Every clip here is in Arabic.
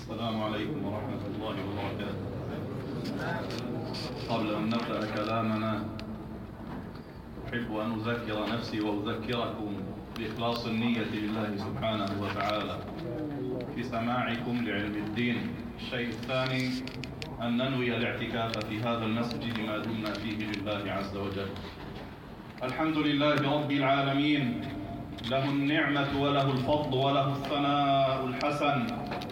السلام عليكم ورحمة الله وبركاته. قبل أن نبدأ كلامنا أحب أن أذكر نفسي وأذكركم بإخلاص النية لله سبحانه وتعالى في سماعكم لعلم الدين. الشيء الثاني أن ننوي الاعتكاف في هذا المسجد ما دمنا فيه لله عز وجل. الحمد لله رب العالمين، له النعمة وله الفضل وله الثناء الحسن،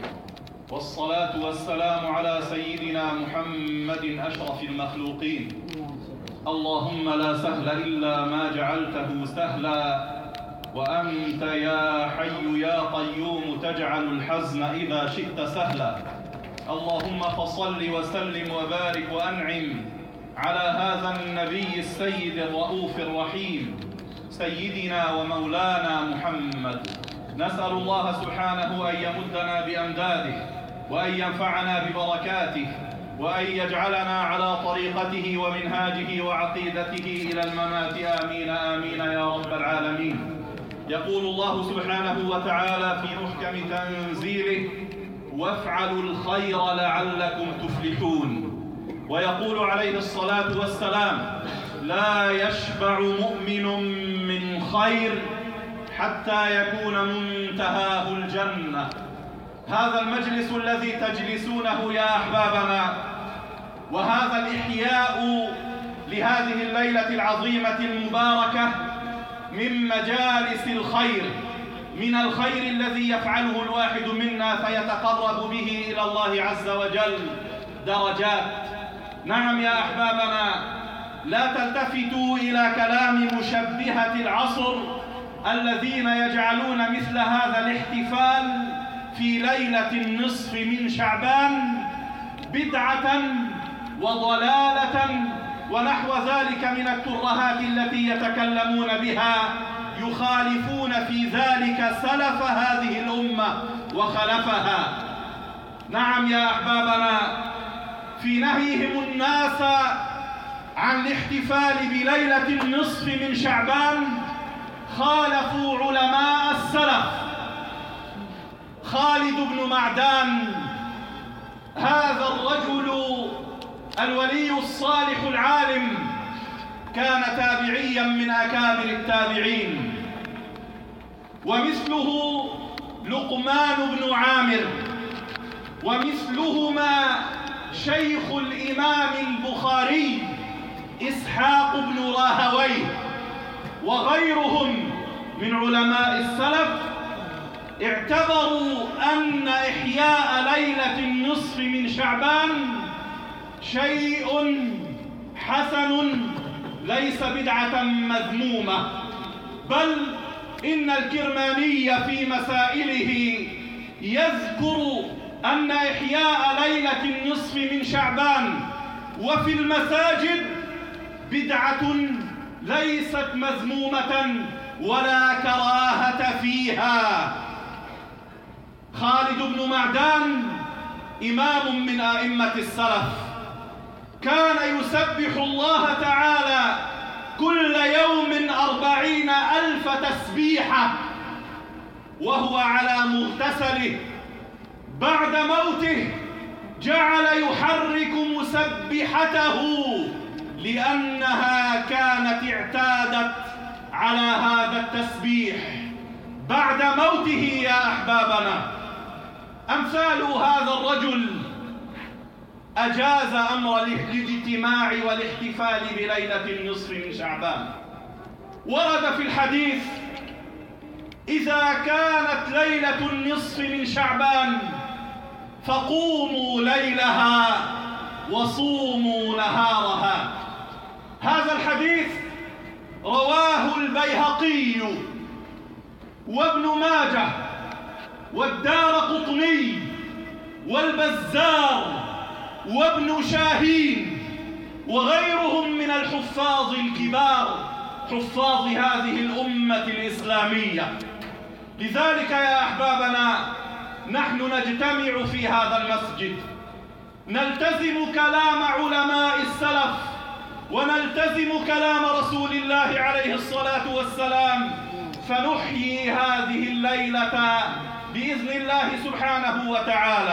والصلاة والسلام على سيدنا محمد أشرف المخلوقين. اللهم لا سهل إلا ما جعلته سهلا، وأنت يا حي يا قيوم تجعل الحزن إذا شئت سهلا. اللهم فصل وسلم وبارك وأنعم على هذا النبي السيد الرؤوف الرحيم سيدنا ومولانا محمد. نسأل الله سبحانه أن يمدنا بأمداده، وأن ينفعنا ببركاته، وأن يجعلنا على طريقته ومنهاجه وعقيدته إلى الممات. آمين آمين يا رب العالمين. يقول الله سبحانه وتعالى في محكم تنزيله: وافعلوا الخير لعلكم تفلحون. ويقول عليه الصلاة والسلام: لا يشبع مؤمن من خير حتى يكون منتهاه الجنة. هذا المجلس الذي تجلسونه يا أحبابنا، وهذا الإحياء لهذه الليلة العظيمة المباركة من مجالس الخير، من الخير الذي يفعله الواحد منا فيتقرب به إلى الله عز وجل درجات. نعم يا أحبابنا، لا تلتفتوا إلى كلام مشبهة العصر الذين يجعلون مثل هذا الاحتفال في ليلة النصف من شعبان بدعة وضلالة ونحو ذلك من الترهات التي يتكلمون بها، يخالفون في ذلك سلف هذه الأمة وخلفها. نعم يا أحبابنا، في نهيهم الناس عن الاحتفال بليلة النصف من شعبان خالفوا علماء السلف. خالد بن معدان، هذا الرجل الولي الصالح العالم، كان تابعيا من أكابر التابعين، ومثله لقمان بن عامر، ومثلهما شيخ الإمام البخاري إسحاق بن راهويه، وغيرهم من علماء السلف اعتبروا أن إحياء ليلة النصف من شعبان شيء حسن ليس بدعة مذمومة، بل إن الكرماني في مسائله يذكر أن إحياء ليلة النصف من شعبان وفي المساجد بدعة ليست مذمومة ولا كراهة فيها. خالد بن معدان إمام من أئمة السلف، كان يسبح الله تعالى كل يوم 40,000 تسبيحة وهو على مغتسله. بعد موته جعل يحرك مسبحته لأنها كانت اعتادت على هذا التسبيح بعد موته يا أحبابنا. أمثال هذا الرجل أجاز أمر الاجتماع والاحتفال بليلة النصف من شعبان. ورد في الحديث: إذا كانت ليلة النصف من شعبان فقوموا ليلها وصوموا نهارها. هذا الحديث رواه البيهقي وابن ماجه والدارقطني والبزار وابن شاهين وغيرهم من الحفاظ الكبار، حفاظ هذه الأمة الإسلامية. لذلك يا أحبابنا، نحن نجتمع في هذا المسجد نلتزم كلام علماء السلف ونلتزم كلام رسول الله عليه الصلاة والسلام، فنحيي هذه الليلة بإذن الله سبحانه وتعالى.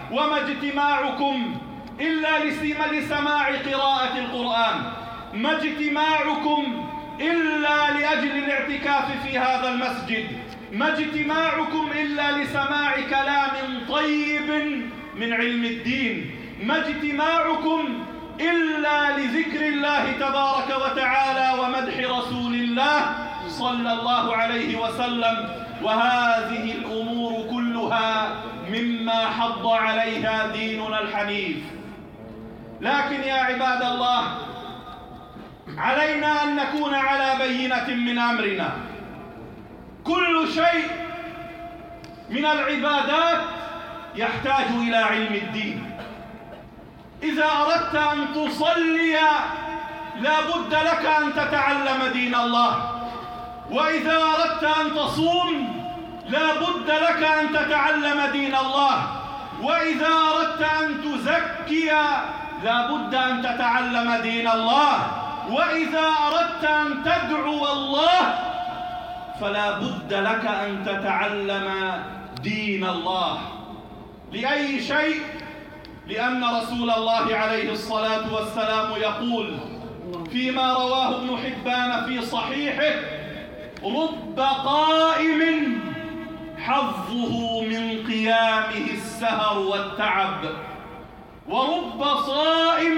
وما اجتماعكم إلا لسماع قراءة القرآن، ما اجتماعكم إلا لأجل الاعتكاف في هذا المسجد، ما اجتماعكم إلا لسماع كلام طيب من علم الدين، ما اجتماعكم إلا لذكر الله تبارك وتعالى ومدح رسول الله صلى الله عليه وسلم. وهذه الأمور كلها مما حض عليها ديننا الحنيف. لكن يا عباد الله، علينا أن نكون على بينة من أمرنا. كل شيء من العبادات يحتاج إلى علم الدين. إذا أردت أن تصلي لا بد لك أن تتعلم دين الله، وإذا أردت أن تصوم لا بد لك أن تتعلم دين الله، وإذا أردت أن تزكي لا بد أن تتعلم دين الله، وإذا أردت أن تدعو الله فلا بد لك أن تتعلم دين الله. لأي شيء؟ لأن رسول الله عليه الصلاة والسلام يقول فيما رواه ابن حبان في صحيحه: رب قائم حظه من قيامه السهر والتعب، ورب صائم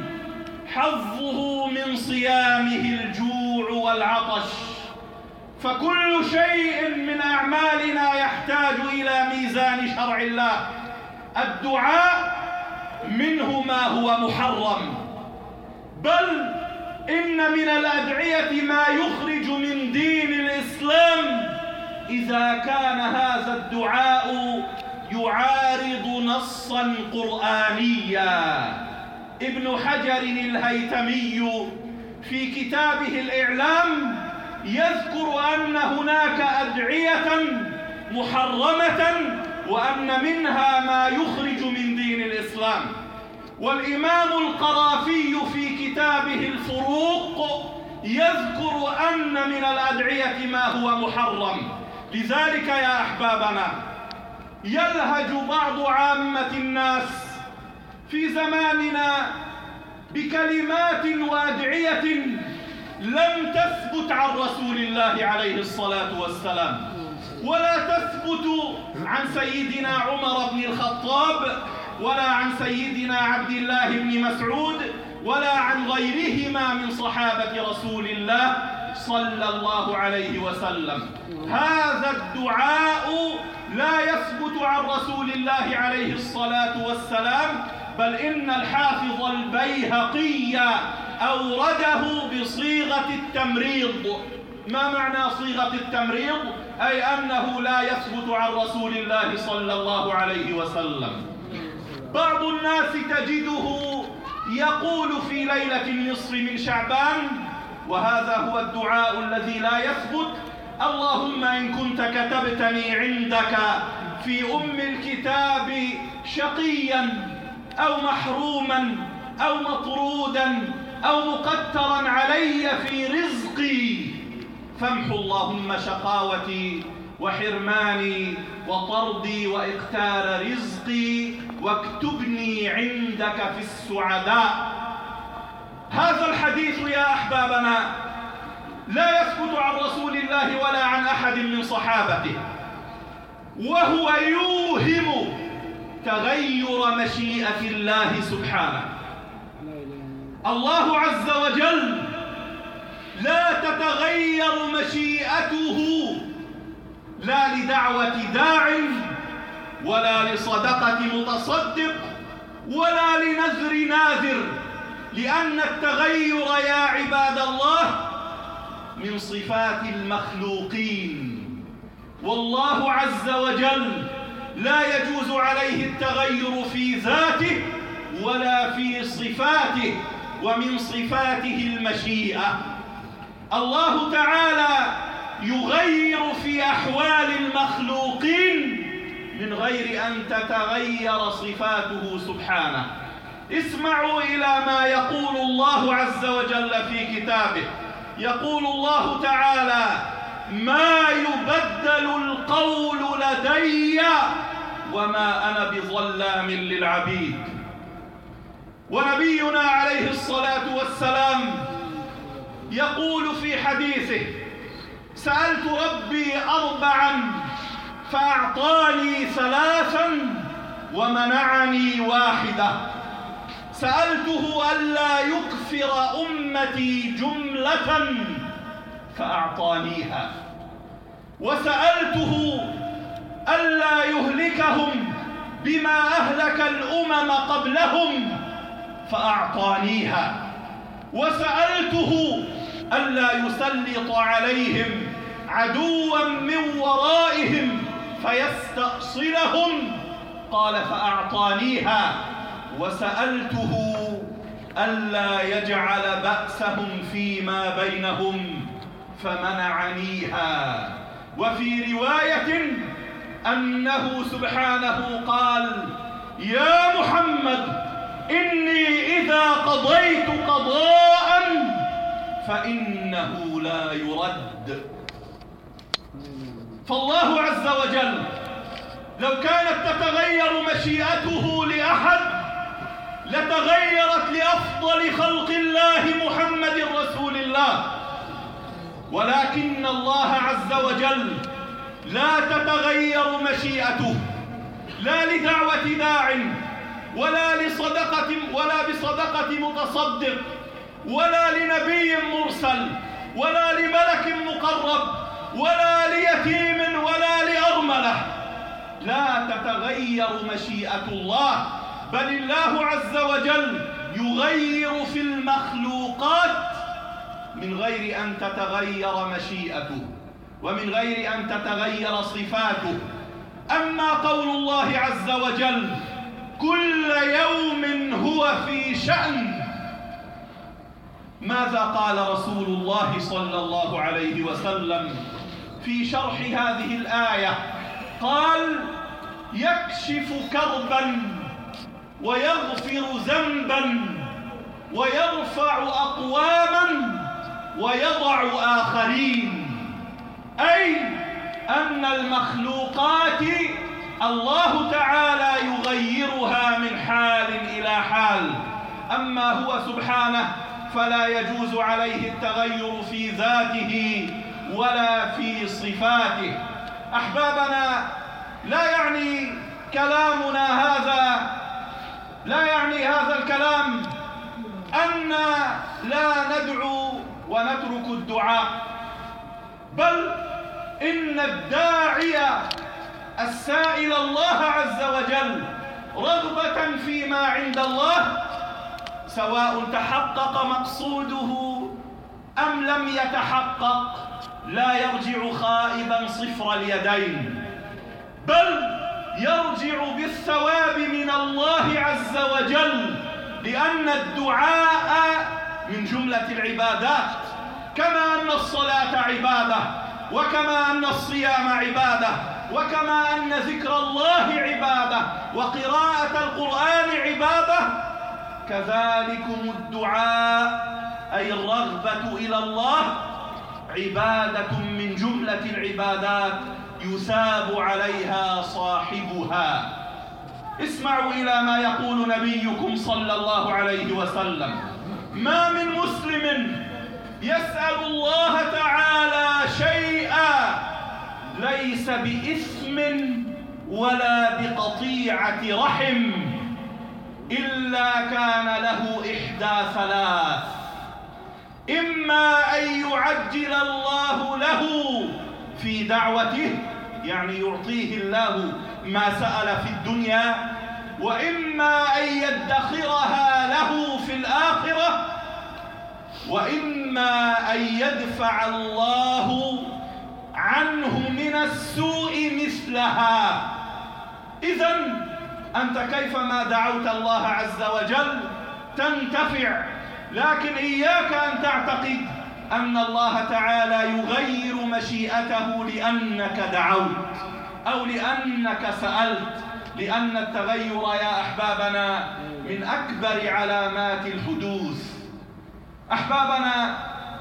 حظه من صيامه الجوع والعطش. فكل شيء من أعمالنا يحتاج إلى ميزان شرع الله. الدعاء منه ما هو محرم، بل إن من الأدعية ما يخرج من دين الإسلام إذا كان هذا الدعاء يعارض نصا قرآنيا. ابن حجر الهيثمي في كتابه الإعلام يذكر أن هناك أدعية محرمة وأن منها ما يخرج من دين الإسلام. والإمام القرافي في كتابه الفروق يذكر أن من الأدعية ما هو محرم. لذلك يا أحبابنا، يلهج بعض عامة الناس في زماننا بكلمات وأدعية لم تثبت عن رسول الله عليه الصلاة والسلام، ولا تثبت عن سيدنا عمر بن الخطاب، ولا عن سيدنا عبد الله بن مسعود، ولا عن غيرهما من صحابة رسول الله صلى الله عليه وسلم. هذا الدعاء لا يثبت عن رسول الله عليه الصلاة والسلام، بل إن الحافظ البيهقي أورده بصيغة التمريض. ما معنى صيغة التمريض؟ أي أنه لا يثبت عن رسول الله صلى الله عليه وسلم. بعض الناس تجده يقول في ليلة النصف من شعبان، وهذا هو الدعاء الذي لا يثبت: اللهم إن كنت كتبتني عندك في الكتاب شقيا أو محروما أو مطرودا أو مقترا علي في رزقي، فامحو اللهم شقاوتي وحرماني وطردي وإقتار رزقي واكتبني عندك في السعداء. هذا الحديث يا أحبابنا لا يثبت عن رسول الله ولا عن أحد من صحابته، وهو يوهم تغير مشيئة الله سبحانه. الله عز وجل لا تتغير مشيئته لا لدعوة داع ولا لصدقة متصدق ولا لنذر ناذر، لأن التغير يا عباد الله من صفات المخلوقين، والله عز وجل لا يجوز عليه التغير في ذاته ولا في صفاته، ومن صفاته المشيئة. الله تعالى يغير في أحوال المخلوقين من غير أن تتغير صفاته سبحانه. اسمعوا إلى ما يقول الله عز وجل في كتابه. يقول الله تعالى: ما يبدل القول لدي وما أنا بظلام للعبيد. ونبينا عليه الصلاة والسلام يقول في حديثه: سألت ربي 4 فأعطاني 3 ومنعني 1. سألته ألا يكفر أمتي جملة فأعطانيها، وسألته ألا يهلكهم بما أهلك الأمم قبلهم فأعطانيها، وسألته ألا يسلط عليهم عدوا من ورائهم فيستأصلهم قال فأعطانيها، وسألته ألا يجعل بأسهم فيما بينهم فمنعنيها. وفي رواية أنه سبحانه قال: يا محمد إني إذا قضيت قضاء فإنه لا يرد. فالله عز وجل لو كانت تتغير مشيئته لأحد لتغيرت لأفضل خلق الله محمد رسول الله، ولكن الله عز وجل لا تتغير مشيئته، لا لدعوة داع ولا بصدقة متصدق ولا لنبي مرسل ولا لملك مقرب ولا ليتيم ولا لأرملة. لا تتغير مشيئة الله، بل الله عز وجل يغير في المخلوقات من غير أن تتغير مشيئته ومن غير أن تتغير صفاته. أما قول الله عز وجل: كل يوم هو في شأن، ماذا قال رسول الله صلى الله عليه وسلم في شرح هذه الآية؟ قال: يكشف كربا ويغفر ذنبا ويرفع أقواما ويضع آخرين، أي أن المخلوقات الله تعالى يغيرها من حال إلى حال، أما هو سبحانه فلا يجوز عليه التغير في ذاته ولا في صفاته. أحبابنا، لا يعني هذا الكلام أن لا ندعو ونترك الدعاء، بل إن الداعي السائل الله عز وجل رغبة فيما عند الله، سواء تحقق مقصوده أم لم يتحقق، لا يرجع خائبا صفر اليدين، بل يرجع بالثواب من الله عز وجل، لأن الدعاء من جملة العبادات، كما أن الصلاة عبادة، وكما أن الصيام عبادة، وكما أن ذكر الله عبادة، وقراءة القرآن عبادة، كذلكم الدعاء أي الرغبة إلى الله عبادة من جملة العبادات يثاب عليها صاحبها. اسمعوا إلى ما يقول نبيكم صلى الله عليه وسلم: ما من مسلم يسأل الله تعالى شيئا ليس بإثم ولا بقطيعة رحم إلا كان له إحدى 3: إما أن يعجل الله له في دعوته، يعني يعطيه الله ما سأل في الدنيا، وإما أن يدخرها له في الآخرة، وإما أن يدفع الله عنه من السوء مثلها. إذن أنت كيفما دعوت الله عز وجل تنتفع، لكن إياك أن تعتقد أن الله تعالى يغير مشيئته لأنك دعوت أو لأنك سألت، لأن التغير يا أحبابنا من أكبر علامات الحدوث. أحبابنا،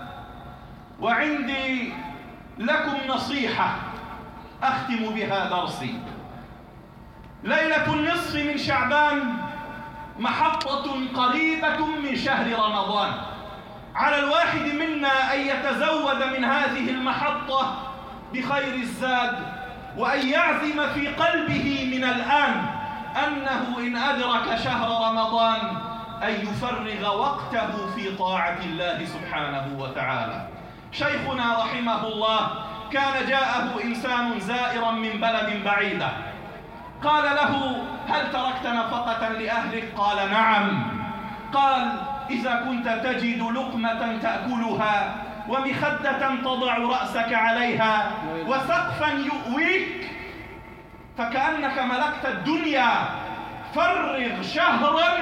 وعندي لكم نصيحة أختم بها درسي. ليلة النصف من شعبان محطة قريبة من شهر رمضان. على الواحد منا أن يتزود من هذه المحطة بخير الزاد، وأن يعزم في قلبه من الآن أنه إن أدرك شهر رمضان أن يفرغ وقته في طاعة الله سبحانه وتعالى. شيخنا رحمه الله كان جاءه إنسان زائرا من بلد بعيدة، قال له: هل تركت نفقة لأهلك؟ قال: نعم. قال: إذا كنت تجد لقمة تأكلها ومخدة تضع رأسك عليها وسقفا يؤويك فكأنك ملكت الدنيا، فرغ شهرا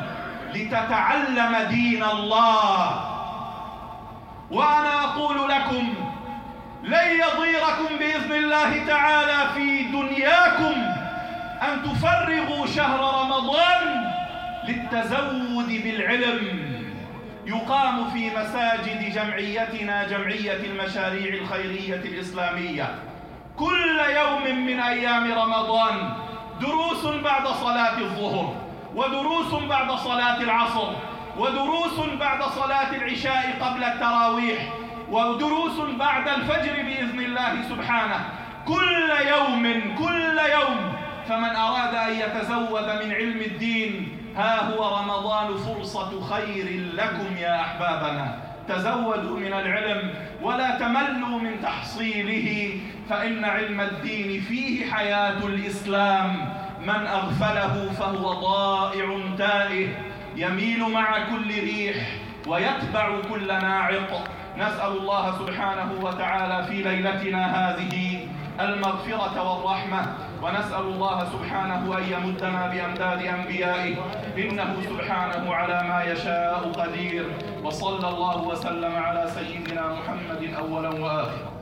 لتتعلم دين الله. وأنا أقول لكم لن يضيركم بإذن الله تعالى في دنياكم أن تفرغوا شهر رمضان للتزود بالعلم. يقام في مساجد جمعيتنا، جمعية المشاريع الخيرية الإسلامية، كل يوم من أيام رمضان دروس بعد صلاة الظهر، ودروس بعد صلاة العصر، ودروس بعد صلاة العشاء قبل التراويح، ودروس بعد الفجر بإذن الله سبحانه، كل يوم. فمن أراد أن يتزود من علم الدين ها هو رمضان فرصة خير لكم يا أحبابنا. تزودوا من العلم ولا تملوا من تحصيله، فإن علم الدين فيه حياة الإسلام. من أغفله فهو ضائع تائه، يميل مع كل ريح ويتبع كل ناعق. نسأل الله سبحانه وتعالى في ليلتنا هذه المغفرة والرحمة، ونسأل الله سبحانه أن يمدنا بأمداد أنبيائه، إنه سبحانه على ما يشاء قدير. وصلى الله وسلم على سيدنا محمد أولا وآخرا.